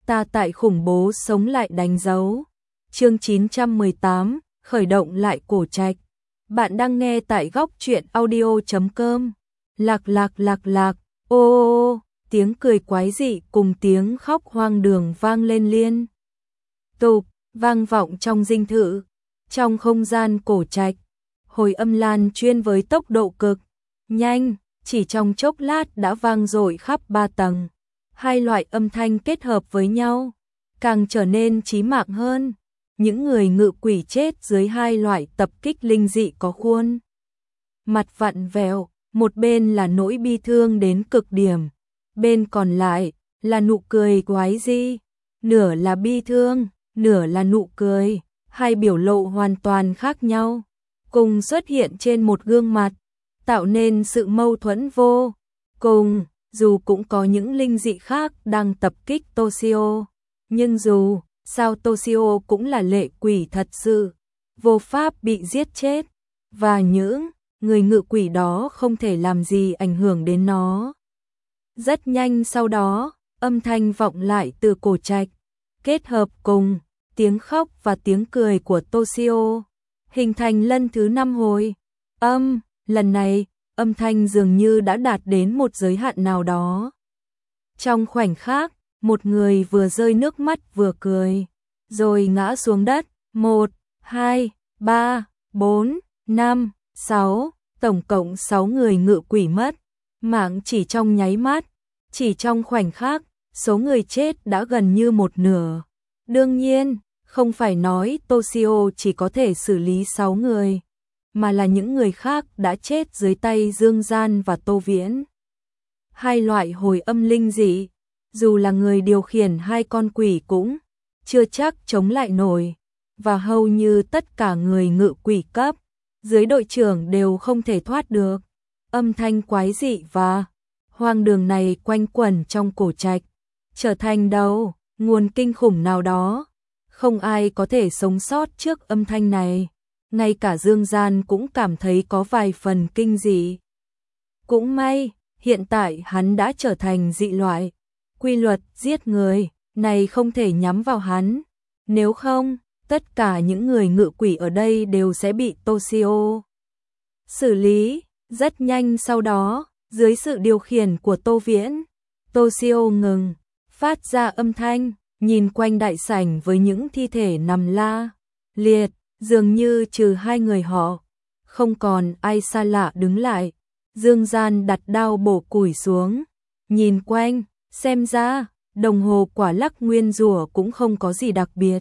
ta tại khủng bố sống lại đánh dấu. Chương 918, khởi động lại cổ trạch. Bạn đang nghe tại góc truyện audio.com. Lạc lạc lạc lạc, ô ô ô, tiếng cười quái dị cùng tiếng khóc hoang đường vang lên liên tục, vang vọng trong dinh thự. Trong không gian cổ trạch, hồi âm lan chuyên với tốc độ cực nhanh, chỉ trong chốc lát đã vang dội khắp 3 tầng. Hai loại âm thanh kết hợp với nhau, càng trở nên chí mạng hơn. Những người ngự quỷ chết dưới hai loại tập kích linh dị có khuôn mặt vặn vẹo, một bên là nỗi bi thương đến cực điểm, bên còn lại là nụ cười quái dị, nửa là bi thương, nửa là nụ cười, hai biểu lộ hoàn toàn khác nhau, cùng xuất hiện trên một gương mặt, tạo nên sự mâu thuẫn vô cùng. Dù cũng có những linh dị khác đang tập kích Toshio, nhưng dù sao Toshio cũng là lệ quỷ thật sự, vô pháp bị giết chết, và những người ngự quỷ đó không thể làm gì ảnh hưởng đến nó. Rất nhanh sau đó, âm thanh vọng lại từ cổ trạch, kết hợp cùng tiếng khóc và tiếng cười của Toshio, hình thành lần thứ 5 hồi âm. Lần này, âm thanh dường như đã đạt đến một giới hạn nào đó. Trong khoảnh khắc, một người vừa rơi nước mắt vừa cười, rồi ngã xuống đất. 1, 2, 3, 4, 5, 6, tổng cộng 6 người ngự quỷ mất mạng chỉ trong nháy mắt. Chỉ trong khoảnh khắc, số người chết đã gần như một nửa. Đương nhiên, không phải nói Toshio chỉ có thể xử lý 6 người, mà là những người khác đã chết dưới tay Dương Gian và Tô Viễn. Hai loại hồi âm linh dị, dù là người điều khiển hai con quỷ cũng chưa chắc chống lại nổi, và hầu như tất cả người ngự quỷ cấp dưới đội trưởng đều không thể thoát được. Âm thanh quái dị và hoang đường này quanh quẩn trong cổ trạch, trở thành đầu nguồn kinh khủng nào đó. Không ai có thể sống sót trước âm thanh này. Ngay cả Dương Gian cũng cảm thấy có vài phần kinh dị. Cũng may, hiện tại hắn đã trở thành dị loại. Quy luật giết người này không thể nhắm vào hắn. Nếu không, tất cả những người ngự quỷ ở đây đều sẽ bị Toshio xử lý. Rất nhanh sau đó, dưới sự điều khiển của Tô Viễn, Toshio ngừng phát ra âm thanh, nhìn quanh đại sảnh với những thi thể nằm la liệt. Dường như trừ hai người họ, không còn ai xa lạ đứng lại. Dương Gian đặt đao bổ củi xuống, nhìn quanh, xem ra đồng hồ quả lắc nguyên rủa cũng không có gì đặc biệt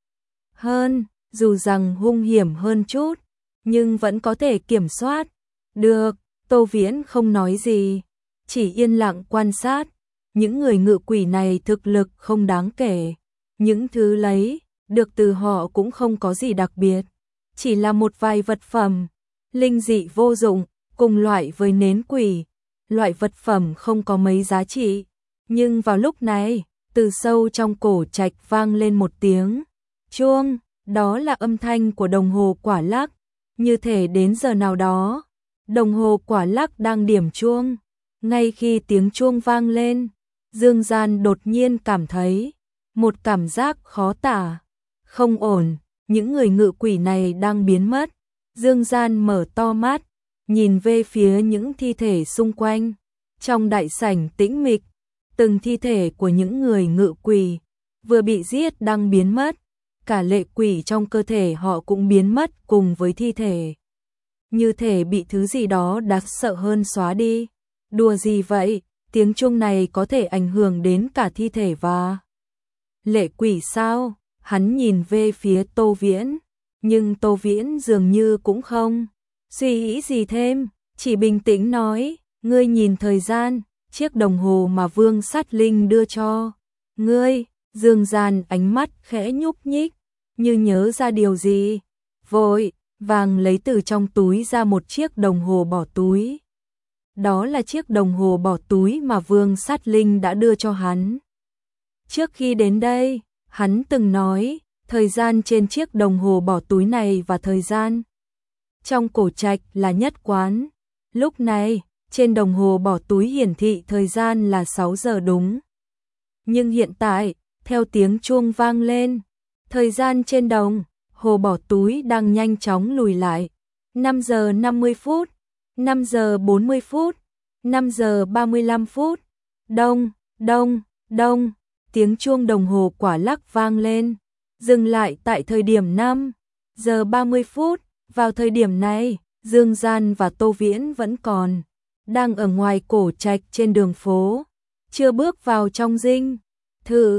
hơn, dù rằng hung hiểm hơn chút, nhưng vẫn có thể kiểm soát được. Tô Viễn không nói gì, chỉ yên lặng quan sát. Những người ngự quỷ này thực lực không đáng kể, những thứ lấy được từ họ cũng không có gì đặc biệt, chỉ là một vài vật phẩm linh dị vô dụng, cùng loại với nến quỷ, loại vật phẩm không có mấy giá trị. Nhưng vào lúc này, từ sâu trong cổ trạch vang lên một tiếng chuông, đó là âm thanh của đồng hồ quả lắc. Như thể đến giờ nào đó, đồng hồ quả lắc đang điểm chuông. Ngay khi tiếng chuông vang lên, Dương Gian đột nhiên cảm thấy một cảm giác khó tả, không ổn. Những người ngự quỷ này đang biến mất. Dương Gian mở to mắt, nhìn về phía những thi thể xung quanh. Trong đại sảnh tĩnh mịch, từng thi thể của những người ngự quỷ vừa bị giết đang biến mất. Cả lệ quỷ trong cơ thể họ cũng biến mất cùng với thi thể. Như thể bị thứ gì đó đáng sợ hơn xóa đi. Đùa gì vậy? Tiếng chuông này có thể ảnh hưởng đến cả thi thể và lệ quỷ sao? Hắn nhìn về phía Tô Viễn, nhưng Tô Viễn dường như cũng không suy nghĩ gì thêm, chỉ bình tĩnh nói, ngươi nhìn thời gian, chiếc đồng hồ mà Vương Sát Linh đưa cho ngươi. Dương Gian ánh mắt khẽ nhúc nhích, như nhớ ra điều gì, vội vàng lấy từ trong túi ra một chiếc đồng hồ bỏ túi. Đó là chiếc đồng hồ bỏ túi mà Vương Sát Linh đã đưa cho hắn. Trước khi đến đây, hắn từng nói, thời gian trên chiếc đồng hồ bỏ túi này và thời gian trong cổ trạch là nhất quán. Lúc này, trên đồng hồ bỏ túi hiển thị thời gian là 6 giờ đúng. Nhưng hiện tại, Theo tiếng chuông vang lên, thời gian trên đồng hồ bỏ túi đang nhanh chóng lùi lại. 5 giờ 50 phút, 5 giờ 40 phút, 5 giờ 35 phút. Đông, đông, đông, tiếng chuông đồng hồ quả lắc vang lên, dừng lại tại thời điểm 5 giờ 30 phút. Vào thời điểm này, Dương Gian và Tô Viễn vẫn còn đang ở ngoài cổ trạch trên đường phố, chưa bước vào trong dinh thự.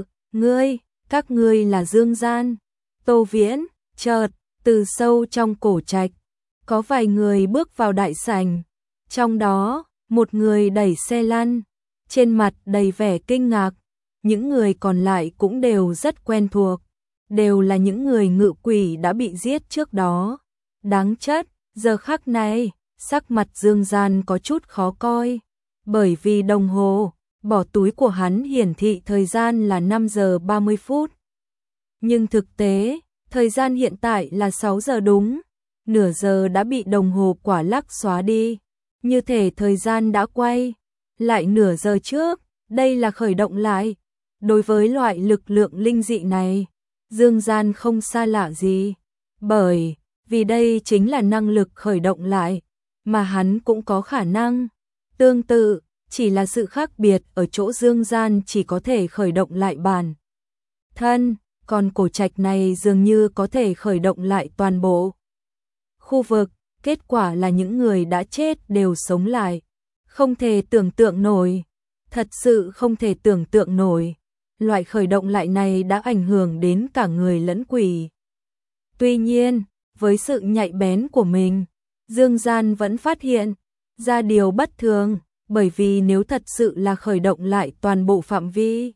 Các ngươi là Dương Gian, Tô Viễn. Chợt, từ sâu trong cổ trạch, có vài người bước vào đại sảnh. Trong đó, một người đẩy xe lăn, trên mặt đầy vẻ kinh ngạc. Những người còn lại cũng đều rất quen thuộc, đều là những người ngự quỷ đã bị giết trước đó. Đáng trách, giờ khắc này, sắc mặt Dương Gian có chút khó coi, bởi vì đồng hồ bỏ túi của hắn hiển thị thời gian là 5 giờ 30 phút. Nhưng thực tế, thời gian hiện tại là 6 giờ đúng, nửa giờ đã bị đồng hồ quả lắc xóa đi, như thể thời gian đã quay lại nửa giờ trước. Đây là khởi động lại. Đối với loại lực lượng linh dị này, Dương Gian không xa lạ gì, bởi vì đây chính là năng lực khởi động lại, mà hắn cũng có khả năng tương tự, chỉ là sự khác biệt ở chỗ Dương Gian chỉ có thể khởi động lại bản thân, còn cổ trạch này dường như có thể khởi động lại toàn bộ khu vực. Kết quả là những người đã chết đều sống lại. Không thể tưởng tượng nổi, thật sự không thể tưởng tượng nổi. Loại khởi động lại này đã ảnh hưởng đến cả người lẫn quỷ. Tuy nhiên, với sự nhạy bén của mình, Dương Gian vẫn phát hiện ra điều bất thường, bởi vì nếu thật sự là khởi động lại toàn bộ phạm vi,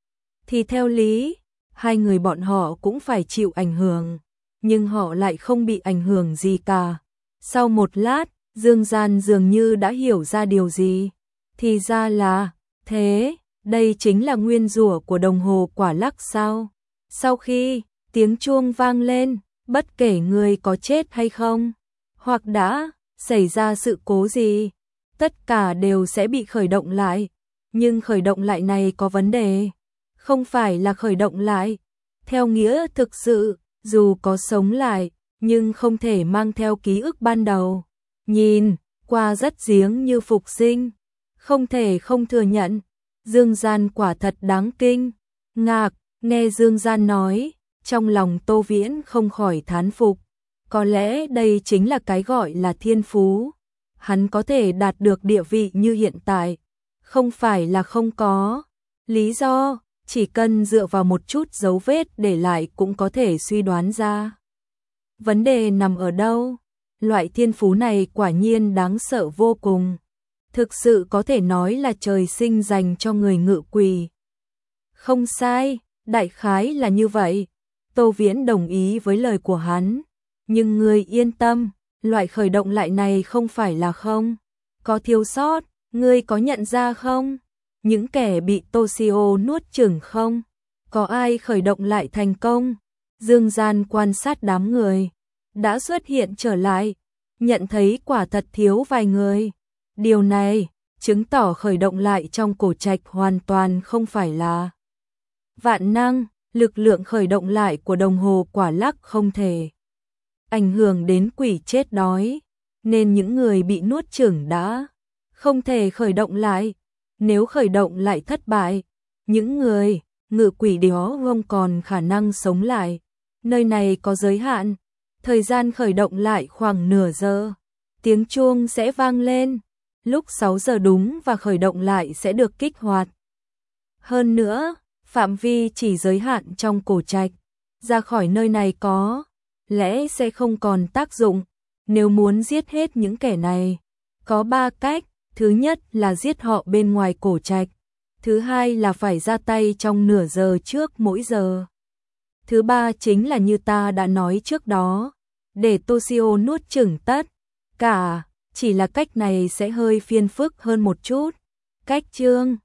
thì theo lý, hai người bọn họ cũng phải chịu ảnh hưởng, nhưng họ lại không bị ảnh hưởng gì cả. Sau một lát, Dương Gian dường như đã hiểu ra điều gì. Thì ra là thế, đây chính là nguyên rủa của đồng hồ quả lắc sao? Sau khi tiếng chuông vang lên, bất kể người có chết hay không, hoặc đã xảy ra sự cố gì, tất cả đều sẽ bị khởi động lại. Nhưng khởi động lại này có vấn đề, không phải là khởi động lại theo nghĩa thực sự, dù có sống lại, nhưng không thể mang theo ký ức ban đầu. Nhìn qua rất giếng như phục sinh, không thể không thừa nhận, Dương Gian quả thật đáng kinh ngạc. Nghe Dương Gian nói, trong lòng Tô Viễn không khỏi thán phục. Có lẽ đây chính là cái gọi là thiên phú. Hắn có thể đạt được địa vị như hiện tại, không phải là không có lý do, chỉ cần dựa vào một chút dấu vết để lại cũng có thể suy đoán ra. Vấn đề nằm ở đâu? Loại thiên phú này quả nhiên đáng sợ vô cùng. Thực sự có thể nói là trời sinh dành cho người ngự quỷ. Không sai, đại khái là như vậy. Tô Viễn đồng ý với lời của hắn. Nhưng ngươi yên tâm, loại khởi động lại này không phải là không có thiếu sót. Ngươi có nhận ra không? Những kẻ bị Toshio nuốt chửng không? Có ai khởi động lại thành công? Dương Gian quan sát đám người đã xuất hiện trở lại, nhận thấy quả thật thiếu vài người. Điều này chứng tỏ khởi động lại trong cổ trạch hoàn toàn không phải là vạn năng. Lực lượng khởi động lại của đồng hồ quả lắc không thể ảnh hưởng đến quỷ chết đói, nên những người bị nuốt chửng đã không thể khởi động lại. Nếu khởi động lại thất bại, những người ngự quỷ đó không còn khả năng sống lại. Nơi này có giới hạn, thời gian khởi động lại khoảng nửa giờ. Tiếng chuông sẽ vang lên lúc 6 giờ đúng và khởi động lại sẽ được kích hoạt. Hơn nữa, phạm vi chỉ giới hạn trong cổ trạch. Ra khỏi nơi này có lẽ sẽ không còn tác dụng. Nếu muốn giết hết những kẻ này, có 3 cách. Thứ nhất là giết họ bên ngoài cổ trạch. Thứ hai là phải ra tay trong nửa giờ trước mỗi giờ. Thứ ba chính là như ta đã nói trước đó, để Toshio nuốt chửng tất cả. Chỉ là cách này sẽ hơi phiền phức hơn một chút. Cách chương